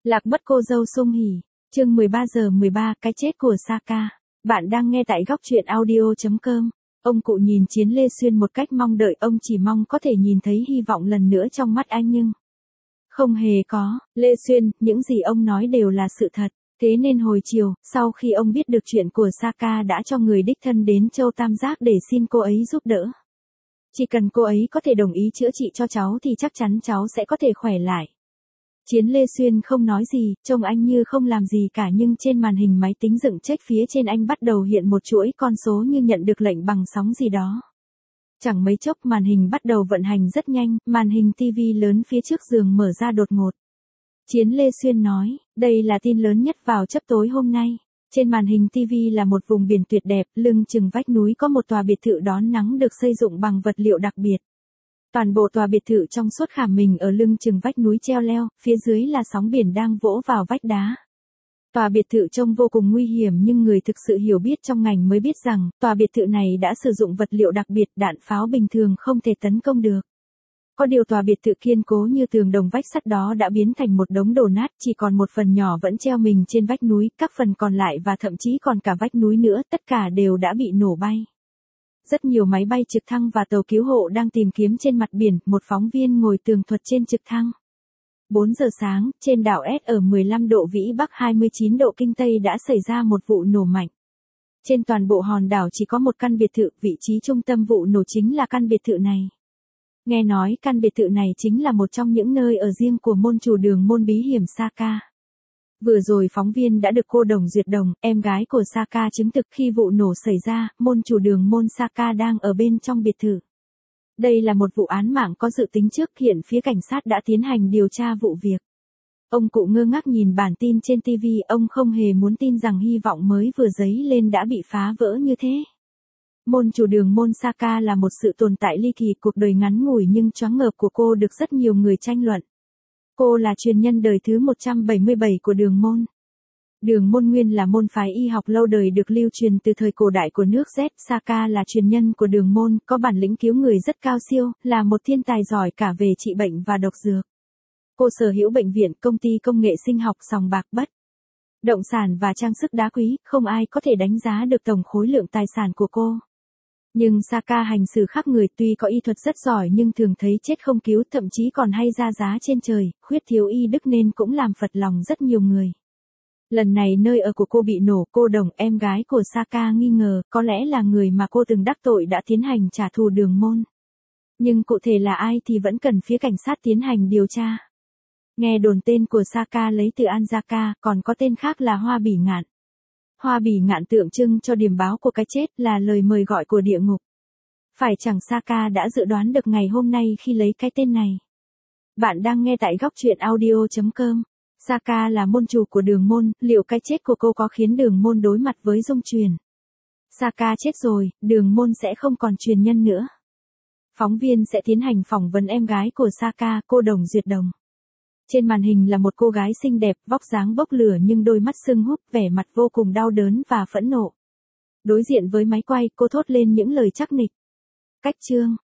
Lạc mất cô dâu Sung Hỉ, chương 13 cái chết của Saka. Bạn đang nghe tại góc truyện audio.com. Ông cụ nhìn Chiến Lê Xuyên một cách mong đợi, ông chỉ mong có thể nhìn thấy hy vọng lần nữa trong mắt anh nhưng không hề có. Lê Xuyên, những gì ông nói đều là sự thật. Thế nên hồi chiều, sau khi ông biết được chuyện của Saka đã cho người đích thân đến Châu Tam Giác để xin cô ấy giúp đỡ. Chỉ cần cô ấy có thể đồng ý chữa trị cho cháu thì chắc chắn cháu sẽ có thể khỏe lại. Chiến Lê Xuyên không nói gì, trông anh như không làm gì cả, nhưng trên màn hình máy tính dựng check phía trên anh bắt đầu hiện một chuỗi con số như nhận được lệnh bằng sóng gì đó. Chẳng mấy chốc màn hình bắt đầu vận hành rất nhanh, màn hình TV lớn phía trước giường mở ra đột ngột. Chiến Lê Xuyên nói, đây là tin lớn nhất vào chớp tối hôm nay. Trên màn hình TV là một vùng biển tuyệt đẹp, lưng chừng vách núi có một tòa biệt thự đón nắng được xây dựng bằng vật liệu đặc biệt. Toàn bộ tòa biệt thự trong suốt khảm mình ở lưng chừng vách núi treo leo, phía dưới là sóng biển đang vỗ vào vách đá. Tòa biệt thự trông vô cùng nguy hiểm, nhưng người thực sự hiểu biết trong ngành mới biết rằng, tòa biệt thự này đã sử dụng vật liệu đặc biệt, đạn pháo bình thường không thể tấn công được. Có điều tòa biệt thự kiên cố như tường đồng vách sắt đó đã biến thành một đống đổ nát, chỉ còn một phần nhỏ vẫn treo mình trên vách núi, các phần còn lại và thậm chí còn cả vách núi nữa, tất cả đều đã bị nổ bay. Rất nhiều máy bay trực thăng và tàu cứu hộ đang tìm kiếm trên mặt biển, một phóng viên ngồi tường thuật trên trực thăng. 4 giờ sáng, trên đảo S ở 15 độ Vĩ Bắc 29 độ Kinh Tây đã xảy ra một vụ nổ mạnh. Trên toàn bộ hòn đảo chỉ có một căn biệt thự, vị trí trung tâm vụ nổ chính là căn biệt thự này. Nghe nói căn biệt thự này chính là một trong những nơi ở riêng của môn chủ đường môn bí hiểm Saka. Vừa rồi phóng viên đã được cô Đồng Duyệt Đồng, em gái của Saka chứng thực khi vụ nổ xảy ra, môn chủ đường môn Saka đang ở bên trong biệt thự. Đây là một vụ án mạng có dự tính trước, hiện phía cảnh sát đã tiến hành điều tra vụ việc. Ông cụ ngơ ngác nhìn bản tin trên TV, ông không hề muốn tin rằng hy vọng mới vừa dấy lên đã bị phá vỡ như thế. Môn chủ đường môn Saka là một sự tồn tại ly kỳ, cuộc đời ngắn ngủi nhưng choáng ngợp của cô được rất nhiều người tranh luận. Cô là truyền nhân đời thứ 177 của đường môn. Đường môn nguyên là môn phái y học lâu đời được lưu truyền từ thời cổ đại của nước Z. Saka là truyền nhân của đường môn, có bản lĩnh cứu người rất cao siêu, là một thiên tài giỏi cả về trị bệnh và độc dược. Cô sở hữu bệnh viện, công ty công nghệ sinh học, sòng bạc, bất động sản và trang sức đá quý, không ai có thể đánh giá được tổng khối lượng tài sản của cô. Nhưng Saka hành xử khác người, tuy có y thuật rất giỏi nhưng thường thấy chết không cứu, thậm chí còn hay ra giá trên trời, khuyết thiếu y đức nên cũng làm phật lòng rất nhiều người. Lần này nơi ở của cô bị nổ, cô Đồng, em gái của Saka nghi ngờ, có lẽ là người mà cô từng đắc tội đã tiến hành trả thù đường môn. Nhưng cụ thể là ai thì vẫn cần phía cảnh sát tiến hành điều tra. Nghe đồn tên của Saka lấy từ Anzaka, còn có tên khác là Hoa Bỉ Ngạn. Hoa bỉ ngạn tượng trưng cho điềm báo của cái chết, là lời mời gọi của địa ngục. Phải chẳng Saka đã dự đoán được ngày hôm nay khi lấy cái tên này. Bạn đang nghe tại góc truyện audio.com. Saka là môn chủ của đường môn, liệu cái chết của cô có khiến đường môn đối mặt với dung truyền? Saka chết rồi, đường môn sẽ không còn truyền nhân nữa. Phóng viên sẽ tiến hành phỏng vấn em gái của Saka, cô Đồng Duyệt Đồng. Trên màn hình là một cô gái xinh đẹp, vóc dáng bốc lửa nhưng đôi mắt sưng húp, vẻ mặt vô cùng đau đớn và phẫn nộ. Đối diện với máy quay, cô thốt lên những lời chắc nịch. Cách chương